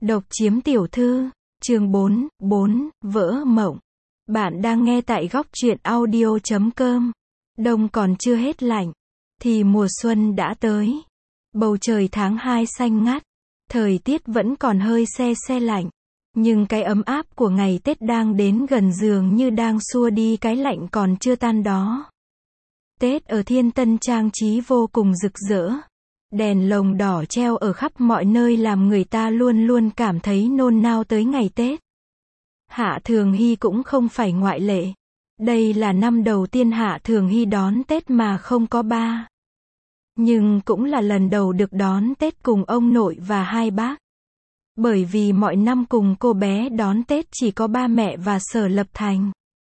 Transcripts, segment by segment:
Độc chiếm tiểu thư, chương 4, vỡ mộng. Bạn đang nghe tại góc truyện audio.com. Đông còn chưa hết lạnh, thì mùa xuân đã tới. Bầu trời tháng 2 xanh ngắt, thời tiết vẫn còn hơi se lạnh. Nhưng cái ấm áp của ngày Tết đang đến gần dường như đang xua đi cái lạnh còn chưa tan đó. Tết ở Thiên Tân trang trí vô cùng rực rỡ. Đèn lồng đỏ treo ở khắp mọi nơi làm người ta luôn luôn cảm thấy nôn nao tới ngày Tết. Hạ Thường Hy cũng không phải ngoại lệ. Đây là năm đầu tiên Hạ Thường Hy đón Tết mà không có ba. Nhưng cũng là lần đầu được đón Tết cùng ông nội và hai bác. Bởi vì mọi năm cùng cô bé đón Tết chỉ có ba mẹ và Sở Lập Thành.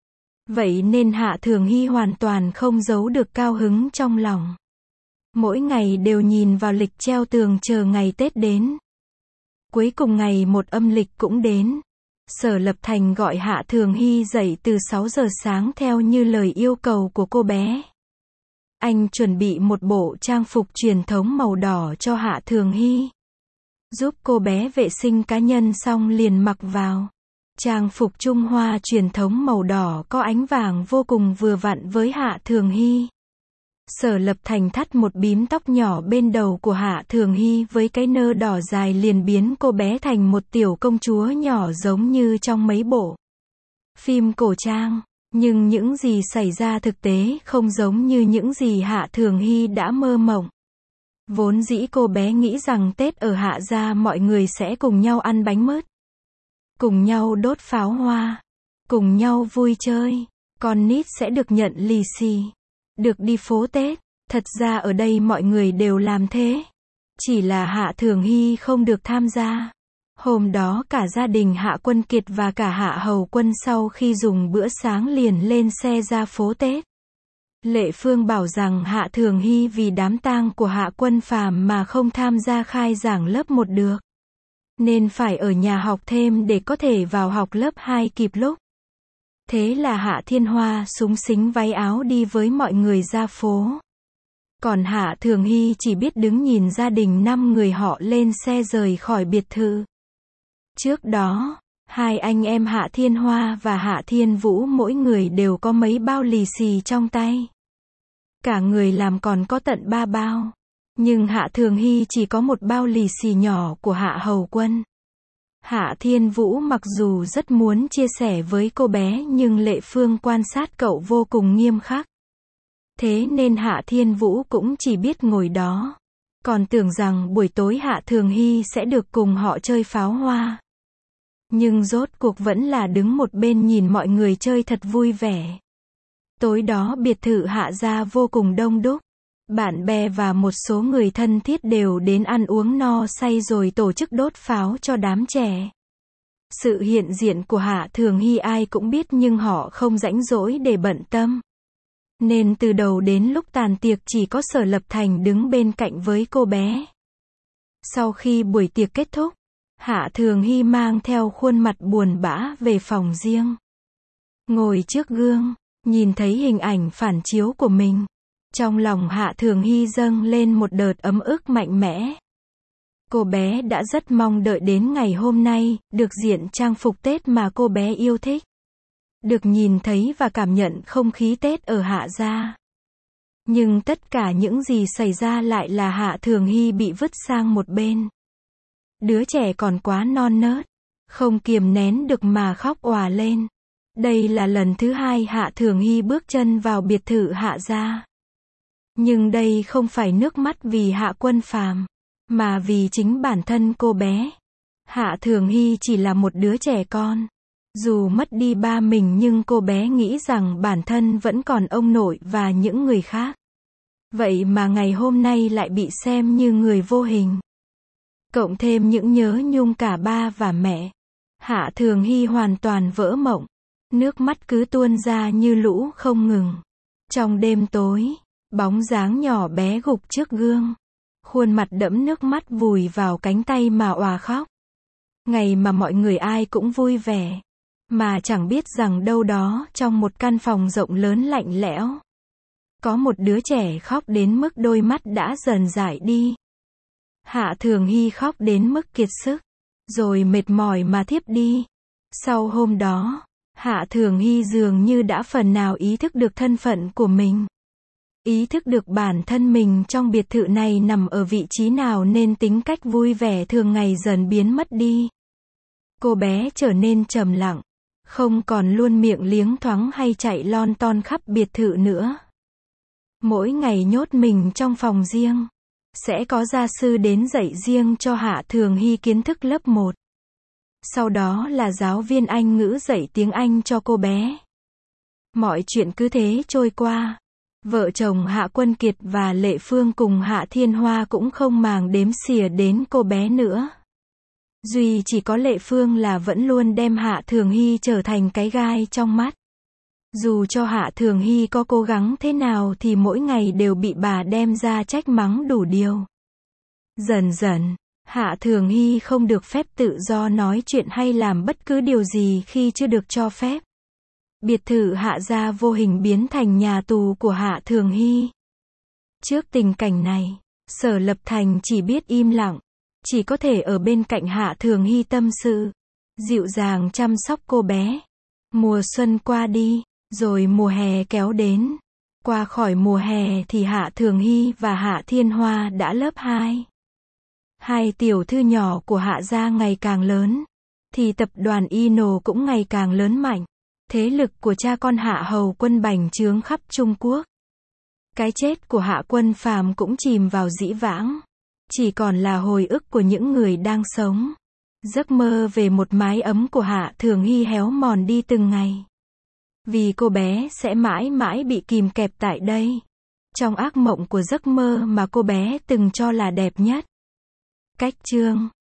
Vậy nên Hạ Thường Hy hoàn toàn không giấu được cao hứng trong lòng. Mỗi ngày đều nhìn vào lịch treo tường chờ ngày Tết đến. Cuối cùng ngày một âm lịch cũng đến. Sở Lập Thành gọi Hạ Thường Hy dậy từ 6 giờ sáng theo như lời yêu cầu của cô bé. Anh chuẩn bị một bộ trang phục truyền thống màu đỏ cho Hạ Thường Hy. Giúp cô bé vệ sinh cá nhân xong liền mặc vào. Trang phục Trung Hoa truyền thống màu đỏ có ánh vàng vô cùng vừa vặn với Hạ Thường Hy. Sở Lập Thành thắt một bím tóc nhỏ bên đầu của Hạ Thường Hy với cái nơ đỏ dài liền biến cô bé thành một tiểu công chúa nhỏ giống như trong mấy bộ phim cổ trang. Nhưng những gì xảy ra thực tế không giống như những gì Hạ Thường Hy đã mơ mộng. Vốn dĩ cô bé nghĩ rằng Tết ở Hạ gia mọi người sẽ cùng nhau ăn bánh mứt, cùng nhau đốt pháo hoa, cùng nhau vui chơi, con nít sẽ được nhận lì xì, được đi phố Tết. Thật ra ở đây mọi người đều làm thế. Chỉ là Hạ Thường Hy không được tham gia. Hôm đó cả gia đình Hạ Quân Kiệt và cả Hạ Hầu Quân sau khi dùng bữa sáng liền lên xe ra phố Tết. Lệ Phương bảo rằng Hạ Thường Hy vì đám tang của Hạ Quân Phàm mà không tham gia khai giảng lớp 1 được. Nên phải ở nhà học thêm để có thể vào học lớp 2 kịp lúc. Thế là Hạ Thiên Hoa xúng xính váy áo đi với mọi người ra phố. Còn Hạ Thường Hy chỉ biết đứng nhìn gia đình 5 người họ lên xe rời khỏi biệt thự. Trước đó, hai anh em Hạ Thiên Hoa và Hạ Thiên Vũ mỗi người đều có mấy bao lì xì trong tay. Cả người làm còn có tận 3 bao. Nhưng Hạ Thường Hy chỉ có một bao lì xì nhỏ của Hạ Hầu Quân. Hạ Thiên Vũ mặc dù rất muốn chia sẻ với cô bé nhưng Lệ Phương quan sát cậu vô cùng nghiêm khắc. Thế nên Hạ Thiên Vũ cũng chỉ biết ngồi đó. Còn tưởng rằng buổi tối Hạ Thường Hy sẽ được cùng họ chơi pháo hoa. Nhưng rốt cuộc vẫn là đứng một bên nhìn mọi người chơi thật vui vẻ. Tối đó biệt thự Hạ gia vô cùng đông đúc. Bạn bè và một số người thân thiết đều đến ăn uống no say rồi tổ chức đốt pháo cho đám trẻ. Sự hiện diện của Hạ Thường Hy ai cũng biết nhưng họ không rảnh rỗi để bận tâm. Nên từ đầu đến lúc tàn tiệc chỉ có Sở Lập Thành đứng bên cạnh với cô bé. Sau khi buổi tiệc kết thúc, Hạ Thường Hy mang theo khuôn mặt buồn bã về phòng riêng. Ngồi trước gương, nhìn thấy hình ảnh phản chiếu của mình. Trong lòng Hạ Thường Hy dâng lên một đợt ấm ức mạnh mẽ. Cô bé đã rất mong đợi đến ngày hôm nay, được diện trang phục Tết mà cô bé yêu thích. Được nhìn thấy và cảm nhận không khí Tết ở Hạ gia. Nhưng tất cả những gì xảy ra lại là Hạ Thường Hy bị vứt sang một bên. Đứa trẻ còn quá non nớt, không kiềm nén được mà khóc òa lên. Đây là lần thứ 2 Hạ Thường Hy bước chân vào biệt thự Hạ gia. Nhưng đây không phải nước mắt vì Hạ Quân Phàm, mà vì chính bản thân cô bé. Hạ Thường Hy chỉ là một đứa trẻ con. Dù mất đi ba mình nhưng cô bé nghĩ rằng bản thân vẫn còn ông nội và những người khác. Vậy mà ngày hôm nay lại bị xem như người vô hình. Cộng thêm những nhớ nhung cả ba và mẹ. Hạ Thường Hy hoàn toàn vỡ mộng. Nước mắt cứ tuôn ra như lũ không ngừng. Trong đêm tối, bóng dáng nhỏ bé gục trước gương. Khuôn mặt đẫm nước mắt vùi vào cánh tay mà òa khóc. Ngày mà mọi người ai cũng vui vẻ. Mà chẳng biết rằng đâu đó trong một căn phòng rộng lớn lạnh lẽo. Có một đứa trẻ khóc đến mức đôi mắt đã dần dại đi. Hạ Thường Hy khóc đến mức kiệt sức. rồi mệt mỏi mà thiếp đi. Sau hôm đó, Hạ Thường Hy dường như đã phần nào ý thức được thân phận của mình. Ý thức được bản thân mình trong biệt thự này nằm ở vị trí nào nên tính cách vui vẻ thường ngày dần biến mất đi. Cô bé trở nên trầm lặng, không còn luôn miệng liếng thoáng hay chạy lon ton khắp biệt thự nữa. Mỗi ngày nhốt mình trong phòng riêng. Sẽ có gia sư đến dạy riêng cho Hạ Thường Hy kiến thức lớp 1. Sau đó là giáo viên Anh ngữ dạy tiếng Anh cho cô bé. Mọi chuyện cứ thế trôi qua. Vợ chồng Hạ Quân Kiệt và Lệ Phương cùng Hạ Thiên Hoa cũng không màng đếm xỉa đến cô bé nữa. Duy chỉ có Lệ Phương là vẫn luôn đem Hạ Thường Hy trở thành cái gai trong mắt. Dù cho Hạ Thường Hy có cố gắng thế nào thì mỗi ngày đều bị bà đem ra trách mắng đủ điều. Dần dần, Hạ Thường Hy không được phép tự do nói chuyện hay làm bất cứ điều gì khi chưa được cho phép. Biệt thự Hạ gia vô hình biến thành nhà tù của Hạ Thường Hy. Trước tình cảnh này, Sở Lập Thành chỉ biết im lặng, chỉ có thể ở bên cạnh Hạ Thường Hy tâm sự, dịu dàng chăm sóc cô bé. Mùa xuân qua đi, rồi mùa hè kéo đến. Qua khỏi mùa hè thì Hạ Thường Hy và Hạ Thiên Hoa đã lớp 2. Hai tiểu thư nhỏ của Hạ gia ngày càng lớn, thì tập đoàn Ino cũng ngày càng lớn mạnh. Thế lực của cha con Hạ Hầu Quân bành trướng khắp Trung Quốc. Cái chết của Hạ Quân Phàm cũng chìm vào dĩ vãng. Chỉ còn là hồi ức của những người đang sống. Giấc mơ về một mái ấm của Hạ Thường Hy héo mòn đi từng ngày. Vì cô bé sẽ mãi mãi bị kìm kẹp tại đây. Trong ác mộng của giấc mơ mà cô bé từng cho là đẹp nhất. Cách chương